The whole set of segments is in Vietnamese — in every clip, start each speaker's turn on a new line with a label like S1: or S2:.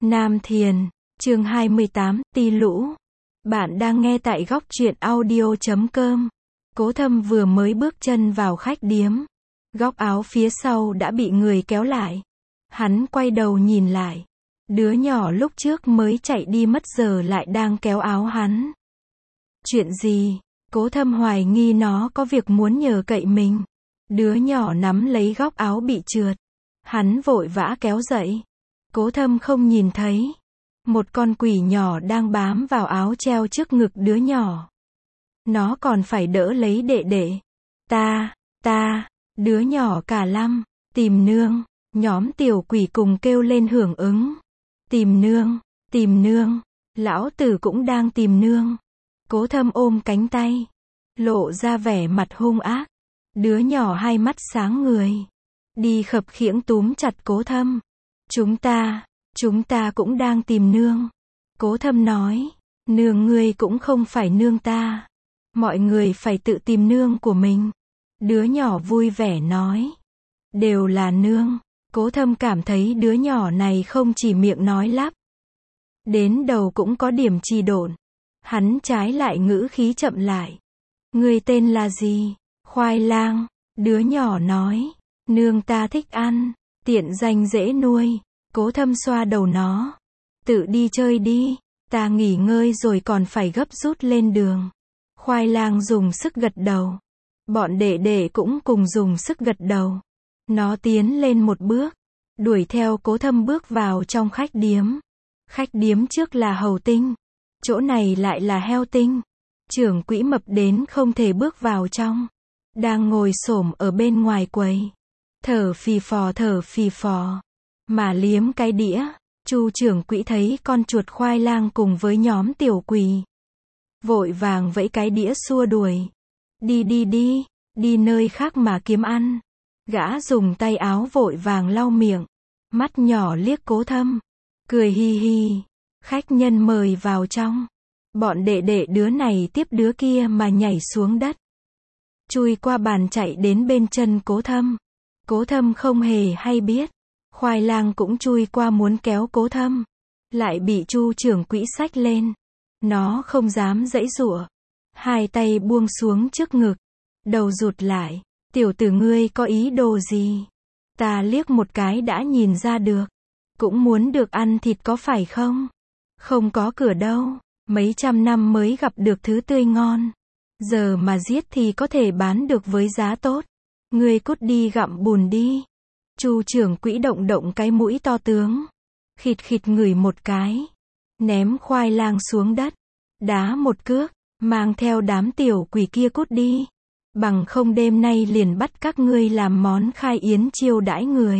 S1: Nam Thiền, chương 28, Ti Lũ. Bạn đang nghe tại góc truyện audio.com. Cố Thâm vừa mới bước chân vào khách điếm. Góc áo phía sau đã bị người kéo lại. Hắn quay đầu nhìn lại. Đứa nhỏ lúc trước mới chạy đi mất giờ lại đang kéo áo hắn. Chuyện gì? Cố Thâm hoài nghi nó có việc muốn nhờ cậy mình. Đứa nhỏ nắm lấy góc áo bị trượt. Hắn vội vã kéo dậy. Cố Thâm không nhìn thấy. Một con quỷ nhỏ đang bám vào áo treo trước ngực đứa nhỏ. Nó còn phải đỡ lấy đệ đệ. Đứa nhỏ cả lăm, tìm nương. Nhóm tiểu quỷ cùng kêu lên hưởng ứng. Tìm nương, lão tử cũng đang tìm nương. Cố Thâm ôm cánh tay, lộ ra vẻ mặt hung ác. Đứa nhỏ hai mắt sáng người, đi khập khiễng túm chặt Cố Thâm. Chúng ta cũng đang tìm nương. Cố Thâm nói, nương ngươi cũng không phải nương ta. Mọi người phải tự tìm nương của mình. Đứa nhỏ vui vẻ nói, đều là nương. Cố Thâm cảm thấy đứa nhỏ này không chỉ miệng nói lắp, đến đầu cũng có điểm trì độn. Hắn trái lại ngữ khí chậm lại. Ngươi tên là gì? Khoai lang. Đứa nhỏ nói, nương ta thích ăn, tiện danh dễ nuôi. Cố Thâm xoa đầu nó. Tự đi chơi đi, ta nghỉ ngơi rồi còn phải gấp rút lên đường. Khoai lang dùng sức gật đầu. Bọn đệ đệ cũng cùng dùng sức gật đầu. Nó tiến lên một bước, đuổi theo Cố Thâm bước vào trong khách điếm. Khách điếm trước là hầu tinh, chỗ này lại là heo tinh. Trưởng quỹ mập đến không thể bước vào trong, đang ngồi xổm ở bên ngoài quầy, thở phì phò, mà liếm cái đĩa. Chu trưởng quỹ thấy con chuột khoai lang cùng với nhóm tiểu quỷ, vội vàng vẫy cái đĩa xua đuổi. Đi nơi khác mà kiếm ăn. Gã dùng tay áo vội vàng lau miệng, mắt nhỏ liếc Cố Thâm, cười hi hi. Khách nhân mời vào trong. Bọn đệ đệ đứa này tiếp đứa kia mà nhảy xuống đất, chui qua bàn chạy đến bên chân Cố Thâm. Cố Thâm không hề hay biết. Khoai lang cũng chui qua muốn kéo Cố Thâm, lại bị Chu trưởng quỹ xách lên. Nó không dám giãy giụa, hai tay buông xuống trước ngực, đầu rụt lại. Tiểu tử ngươi có ý đồ gì? Ta liếc một cái đã nhìn ra được. Cũng muốn được ăn thịt có phải không? Không có cửa đâu. Mấy trăm năm mới gặp được thứ tươi ngon. Giờ mà giết thì có thể bán được với giá tốt. Ngươi cút đi gặm bùn đi. Chu trưởng quỹ động cái mũi to tướng. Khịt ngửi một cái. Ném khoai lang xuống đất. Đá một cước. Mang theo đám tiểu quỷ kia cút đi. Bằng không đêm nay liền bắt các ngươi làm món khai yến chiêu đãi người.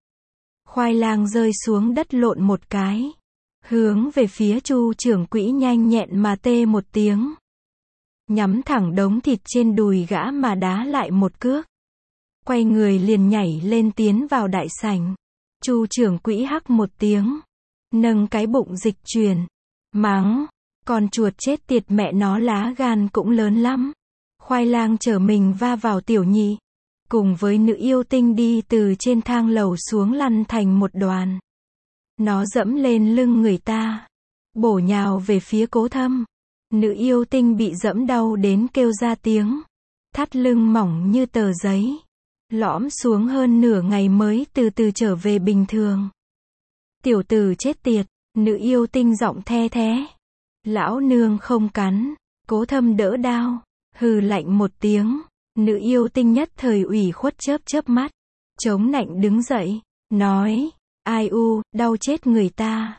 S1: Khoai lang rơi xuống đất lộn một cái, hướng về phía Chu trưởng quỹ nhanh nhẹn mà tê một tiếng. Nhắm thẳng đống thịt trên đùi gã mà đá lại một cước. Quay người liền nhảy lên tiến vào đại sảnh. Chu trưởng quỹ hắc một tiếng, nâng cái bụng dịch chuyển, mắng, con chuột chết tiệt mẹ nó lá gan cũng lớn lắm. Khoai lang chở mình va vào tiểu nhị, cùng với nữ yêu tinh đi từ trên thang lầu xuống lăn thành một đoàn. Nó dẫm lên lưng người ta, bổ nhào về phía Cố Thâm. Nữ yêu tinh bị dẫm đau đến kêu ra tiếng, thắt lưng mỏng như tờ giấy, lõm xuống hơn nửa ngày mới từ từ trở về bình thường. Tiểu tử chết tiệt, nữ yêu tinh giọng the thé. Lão nương không cắn. Cố Thâm đỡ đao, hừ lạnh một tiếng. Nữ yêu tinh nhất thời ủy khuất chớp mắt, chống nạnh đứng dậy, nói, ai u, đau chết người ta.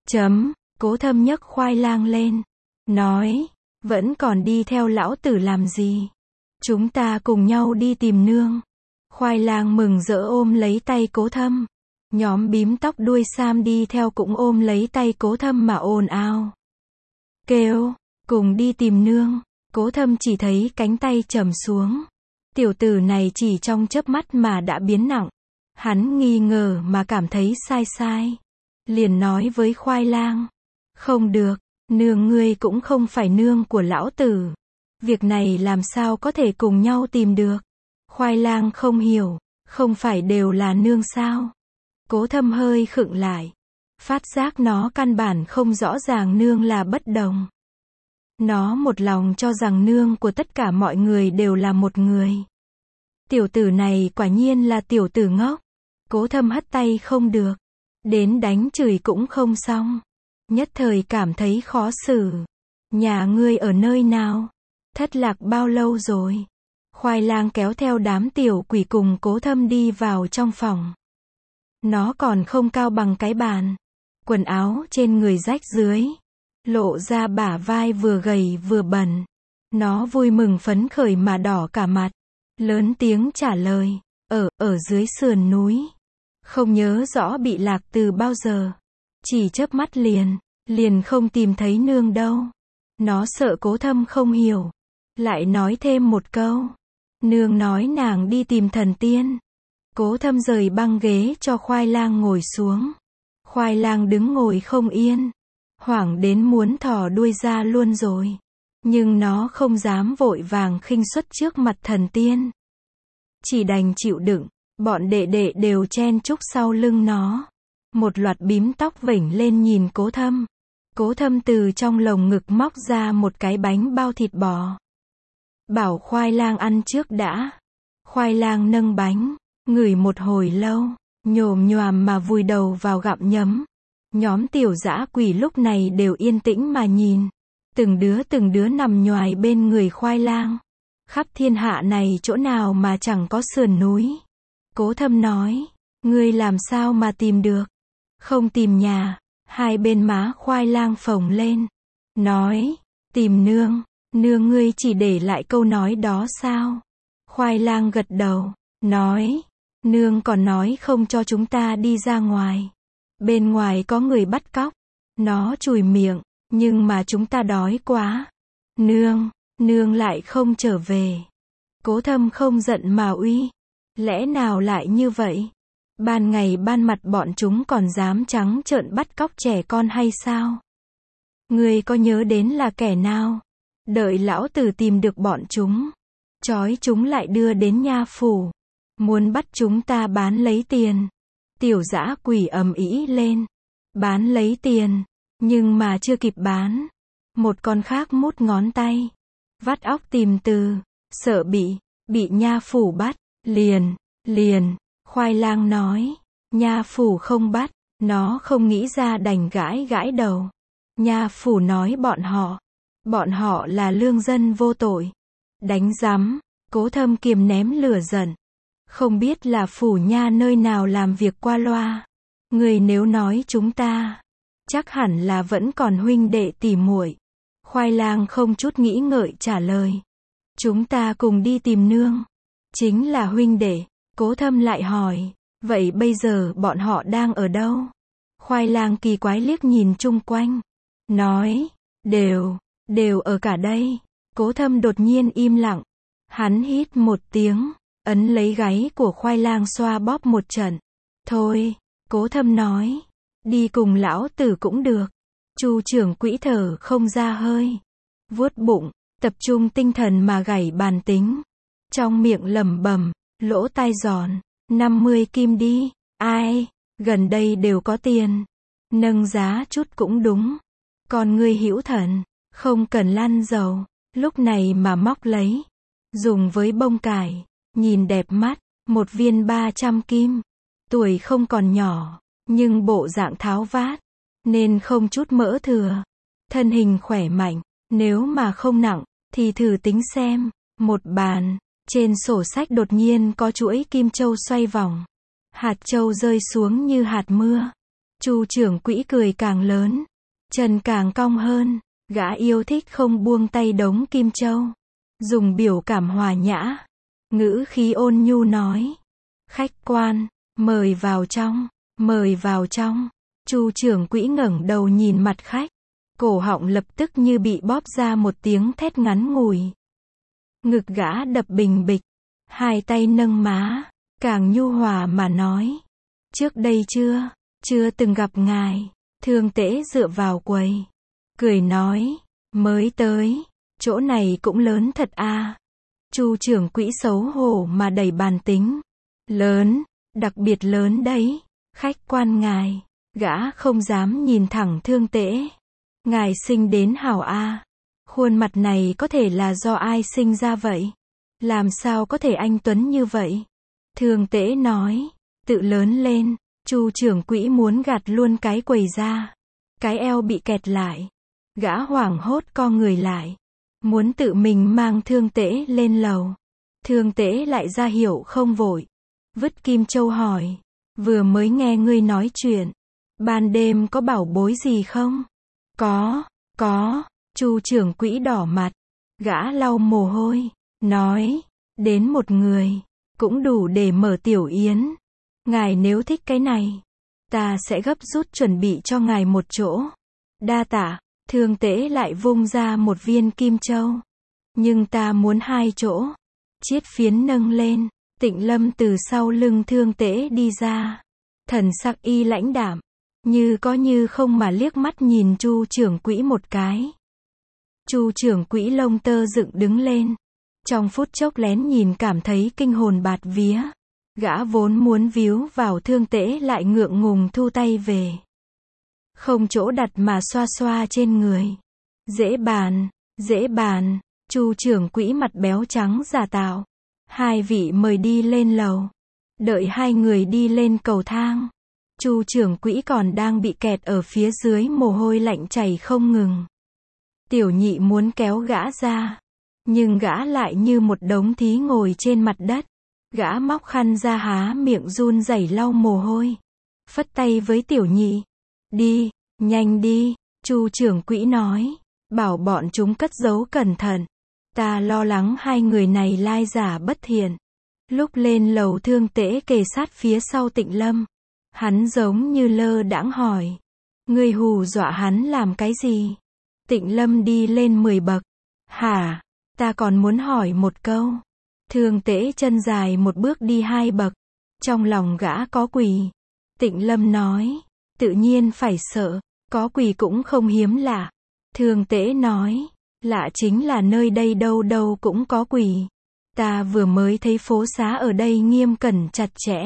S1: Cố Thâm nhấc khoai lang lên, nói, vẫn còn đi theo lão tử làm gì? Chúng ta cùng nhau đi tìm nương. Khoai lang mừng rỡ ôm lấy tay Cố Thâm. Nhóm bím tóc đuôi sam đi theo cũng ôm lấy tay Cố Thâm mà ồn ào, kêu, cùng đi tìm nương. Cố Thâm chỉ thấy cánh tay trầm xuống. Tiểu tử này chỉ trong chớp mắt mà đã biến nặng. Hắn nghi ngờ mà cảm thấy sai. Liền nói với khoai lang, không được, nương ngươi cũng không phải nương của lão tử. Việc này làm sao có thể cùng nhau tìm được? Khoai lang không hiểu, không phải đều là nương sao? Cố Thâm hơi khựng lại, Phát giác nó căn bản không rõ ràng nương là bất đồng. Nó một lòng cho rằng nương của tất cả mọi người đều là một người. Tiểu tử này quả nhiên là tiểu tử ngốc. Cố Thâm hất tay không được. Đến đánh chửi cũng không xong. Nhất thời cảm thấy khó xử. Nhà ngươi ở nơi nào? Thất lạc bao lâu rồi? Khoai lang kéo theo đám tiểu quỷ cùng Cố Thâm đi vào trong phòng. Nó còn không cao bằng cái bàn. Quần áo trên người rách dưới. Lộ ra bả vai vừa gầy vừa bẩn. Nó vui mừng phấn khởi mà đỏ cả mặt. Lớn tiếng trả lời. Ở dưới sườn núi. Không nhớ rõ bị lạc từ bao giờ. Chỉ chớp mắt liền không tìm thấy nương đâu. Nó sợ Cố Thâm không hiểu. Lại nói thêm một câu. Nương nói nàng đi tìm thần tiên. Cố Thâm rời băng ghế cho khoai lang ngồi xuống. Khoai lang đứng ngồi không yên. Hoảng đến muốn thò đuôi ra luôn rồi. Nhưng nó không dám vội vàng khinh suất trước mặt thần tiên. Chỉ đành chịu đựng. Bọn đệ đệ đều chen chúc sau lưng nó. Một loạt bím tóc vểnh lên nhìn Cố Thâm. Cố Thâm từ trong lồng ngực móc ra một cái bánh bao thịt bò. Bảo khoai lang ăn trước đã. Khoai lang nâng bánh, ngửi một hồi lâu, nhồm nhoàm mà vùi đầu vào gặm nhấm. Nhóm tiểu dã quỷ lúc này đều yên tĩnh mà nhìn. Từng đứa nằm nhoài bên người khoai lang. Khắp thiên hạ này chỗ nào mà chẳng có sườn núi. Cố Thâm nói, ngươi làm sao mà tìm được? Không tìm nhà. Hai bên má khoai lang phồng lên. Nói, tìm nương. Nương ngươi chỉ để lại câu nói đó sao? Khoai lang gật đầu. Nói, nương còn nói không cho chúng ta đi ra ngoài. Bên ngoài có người bắt cóc. Nó chùi miệng. Nhưng mà chúng ta đói quá. Nương lại không trở về. Cố Thâm không giận mà uy. Lẽ nào lại như vậy? Ban ngày ban mặt bọn chúng còn dám trắng trợn bắt cóc trẻ con hay sao? Ngươi có nhớ đến là kẻ nào? Đợi lão tử tìm được bọn chúng. Trói chúng lại đưa đến nha phủ. Muốn bắt chúng ta bán lấy tiền. Tiểu dã quỷ ầm ĩ lên. Bán lấy tiền. Nhưng mà chưa kịp bán. Một con khác mút ngón tay. Vắt óc tìm từ. Sợ bị nha phủ bắt. Liền. Khoai lang nói. Nha phủ không bắt. Nó không nghĩ ra đành gãi đầu. Nha phủ nói bọn họ là lương dân vô tội. Đánh rắm. Cố Thâm kiềm ném lửa giận. Không biết là phủ nha nơi nào làm việc qua loa. Người nếu nói chúng ta, chắc hẳn là vẫn còn huynh đệ tỉ muội. Khoai lang không chút nghĩ ngợi trả lời. Chúng ta cùng đi tìm nương. Chính là huynh đệ. Cố Thâm lại hỏi. Vậy bây giờ bọn họ đang ở đâu? Khoai lang kỳ quái liếc nhìn chung quanh. Nói. Đều ở cả đây. Cố Thâm đột nhiên im lặng. Hắn hít một tiếng. Ấn lấy gáy của khoai lang xoa bóp một trận. Thôi. Cố Thâm nói. Đi cùng lão tử cũng được. Chu trưởng quỹ thở không ra hơi. Vuốt bụng. Tập trung tinh thần mà gảy bàn tính. Trong miệng lẩm bẩm. Lỗ tai giòn. 50 kim đi. Ai? Gần đây đều có tiền. Nâng giá chút cũng đúng. Còn ngươi hữu thần. Không cần lăn dầu. Lúc này mà móc lấy. Dùng với bông cải. Nhìn đẹp mắt. Một viên 300 kim. Tuổi không còn nhỏ. Nhưng bộ dạng tháo vát. Nên không chút mỡ thừa. Thân hình khỏe mạnh. Nếu mà không nặng. Thì thử tính xem. Một bàn. Trên sổ sách đột nhiên có chuỗi kim châu xoay vòng. Hạt châu rơi xuống như hạt mưa. Chu trưởng quỹ cười càng lớn. Chân càng cong hơn. Gã yêu thích không buông tay đống kim châu. Dùng biểu cảm hòa nhã. Ngữ khí ôn nhu nói. Khách quan, mời vào trong. Mời vào trong. Chu trưởng quỹ ngẩng đầu nhìn mặt khách. Cổ họng lập tức như bị bóp ra một tiếng thét ngắn ngủi. Ngực gã đập bình bịch. Hai tay nâng má. Càng nhu hòa mà nói. Trước đây chưa từng gặp ngài. Thương tễ dựa vào quầy. Cười nói. Mới tới. Chỗ này cũng lớn thật à. Chu trưởng quỹ xấu hổ mà đẩy bàn tính. Lớn. Đặc biệt lớn đấy. Khách quan ngài. Gã không dám nhìn thẳng Thương Tễ. Ngài sinh đến hảo a. Khuôn mặt này có thể là do ai sinh ra vậy? Làm sao có thể anh tuấn như vậy? Thương Tễ nói, tự lớn lên, Chu trưởng quỹ muốn gạt luôn cái quầy ra. Cái eo bị kẹt lại. Gã hoảng hốt co người lại, muốn tự mình mang Thương Tễ lên lầu. Thương Tễ lại ra hiệu không vội. Vứt kim châu hỏi, vừa mới nghe ngươi nói chuyện, ban đêm có bảo bối gì không? Có. Chu trưởng quỹ đỏ mặt, gã lau mồ hôi, nói, đến một người, cũng đủ để mở tiểu yến. Ngài nếu thích cái này, ta sẽ gấp rút chuẩn bị cho ngài một chỗ. Đa tạ. Thương Tễ lại vung ra một viên kim châu. Nhưng ta muốn 2 chỗ. Chiết phiến nâng lên, Tịnh Lâm từ sau lưng Thương Tễ đi ra. Thần sắc y lãnh đạm, như có như không mà liếc mắt nhìn Chu trưởng quỹ một cái. Chu trưởng quỹ lông tơ dựng đứng lên. Trong phút chốc lén nhìn cảm thấy kinh hồn bạt vía. Gã vốn muốn víu vào Thương Tễ lại ngượng ngùng thu tay về. Không chỗ đặt mà xoa xoa trên người. Dễ bàn. Chu trưởng quỹ mặt béo trắng giả tạo. 2 vị mời đi lên lầu. Đợi 2 người đi lên cầu thang. Chu trưởng quỹ còn đang bị kẹt ở phía dưới, mồ hôi lạnh chảy không ngừng. Tiểu nhị muốn kéo gã ra, nhưng gã lại như một đống thí ngồi trên mặt đất. Gã móc khăn ra há miệng run rẩy lau mồ hôi. Phất tay với tiểu nhị. Đi, nhanh đi, Chu trưởng quỹ nói. Bảo bọn chúng cất giấu cẩn thận. Ta lo lắng 2 người này lai giả bất thiện. Lúc lên lầu Thương Tễ kề sát phía sau Tịnh Lâm. Hắn giống như lơ đãng hỏi. Ngươi hù dọa hắn làm cái gì? Tịnh Lâm đi lên 10 bậc. Hả? Ta còn muốn hỏi một câu. Thương Tễ chân dài một bước đi 2 bậc. Trong lòng gã có quỷ. Tịnh Lâm nói. Tự nhiên phải sợ. Có quỷ cũng không hiếm lạ. Thương Tễ nói. Lạ chính là nơi đây đâu đâu cũng có quỷ. Ta vừa mới thấy phố xá ở đây nghiêm cẩn chặt chẽ.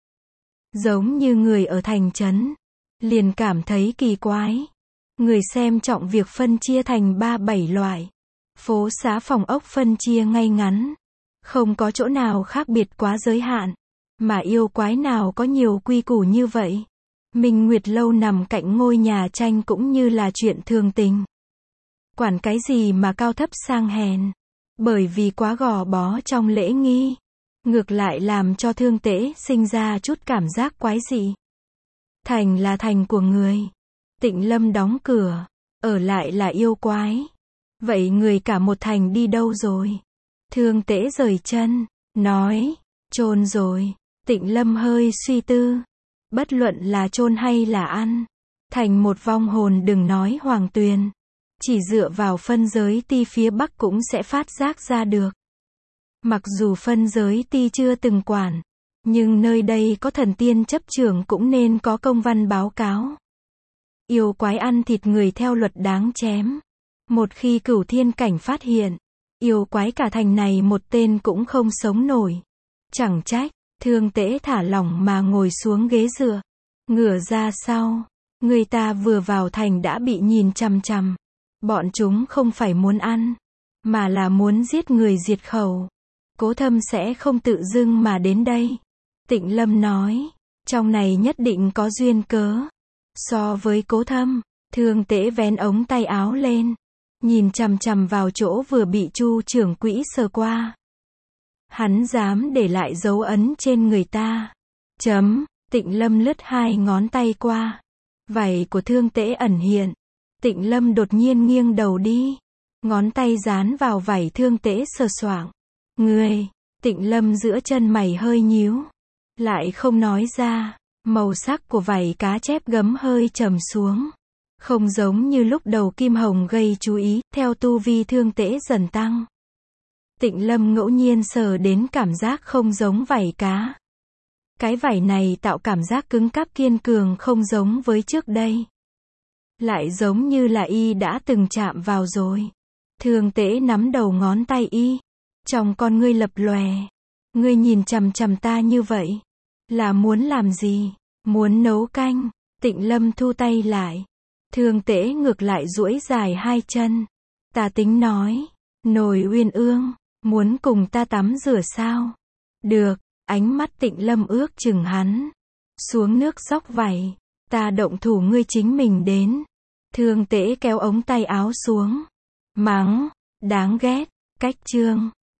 S1: Giống như người ở thành trấn. Liền cảm thấy kỳ quái. Người xem trọng việc phân chia thành 3-7 loại. Phố xá phòng ốc phân chia ngay ngắn. Không có chỗ nào khác biệt quá giới hạn. Mà yêu quái nào có nhiều quy củ như vậy. Minh Nguyệt lâu nằm cạnh ngôi nhà tranh cũng như là chuyện thường tình. Quản cái gì mà cao thấp sang hèn. Bởi vì quá gò bó trong lễ nghi. Ngược lại làm cho Thương Tễ sinh ra chút cảm giác quái dị. Thành là thành của người. Tịnh Lâm đóng cửa. Ở lại là yêu quái. Vậy người cả một thành đi đâu rồi? Thương Tễ rời chân. Nói. Chôn rồi. Tịnh Lâm hơi suy tư. Bất luận là chôn hay là ăn. Thành một vong hồn đừng nói Hoàng Tuyền. Chỉ dựa vào phân giới ti phía Bắc cũng sẽ phát giác ra được. Mặc dù phân giới ti chưa từng quản. Nhưng nơi đây có thần tiên chấp trưởng cũng nên có công văn báo cáo. Yêu quái ăn thịt người theo luật đáng chém. Một khi Cửu Thiên Cảnh phát hiện. Yêu quái cả thành này một tên cũng không sống nổi. Chẳng trách. Thương Tễ thả lỏng mà ngồi xuống ghế dựa. Ngửa ra sau. Người ta vừa vào thành đã bị nhìn chằm chằm. Bọn chúng không phải muốn ăn. Mà là muốn giết người diệt khẩu. Cố Thâm sẽ không tự dưng mà đến đây. Tịnh Lâm nói. Trong này nhất định có duyên cớ. So với Cố Thâm. Thương Tễ vén ống tay áo lên. Nhìn chằm chằm vào chỗ vừa bị Chu trưởng quỹ sờ qua. Hắn dám để lại dấu ấn trên người ta. Tịnh Lâm lướt 2 ngón tay qua. Vảy của Thương Tễ ẩn hiện. Tịnh Lâm đột nhiên nghiêng đầu đi. Ngón tay dán vào vảy Thương Tễ sờ soạng. Người. Tịnh Lâm giữa chân mày hơi nhíu. Lại không nói ra. Màu sắc của vảy cá chép gấm hơi trầm xuống. Không giống như lúc đầu kim hồng gây chú ý. Theo tu vi Thương Tễ dần tăng. Tịnh Lâm ngẫu nhiên sờ đến cảm giác không giống vảy cá. Cái vảy này tạo cảm giác cứng cáp kiên cường không giống với trước đây. Lại giống như là y đã từng chạm vào rồi. Thương Tễ nắm đầu ngón tay y. Trong con ngươi lập lòe. Ngươi nhìn chằm chằm ta như vậy. Là muốn làm gì? Muốn nấu canh. Tịnh Lâm thu tay lại. Thương Tễ ngược lại duỗi dài hai chân. Tà Tính nói, Nồi Uyên Ương, muốn cùng ta tắm rửa sao? Được, ánh mắt Tịnh Lâm ước chừng hắn. Xuống nước xóc vảy, ta động thủ ngươi chính mình đến. Thương Tễ kéo ống tay áo xuống. Mắng, đáng ghét, cách chương.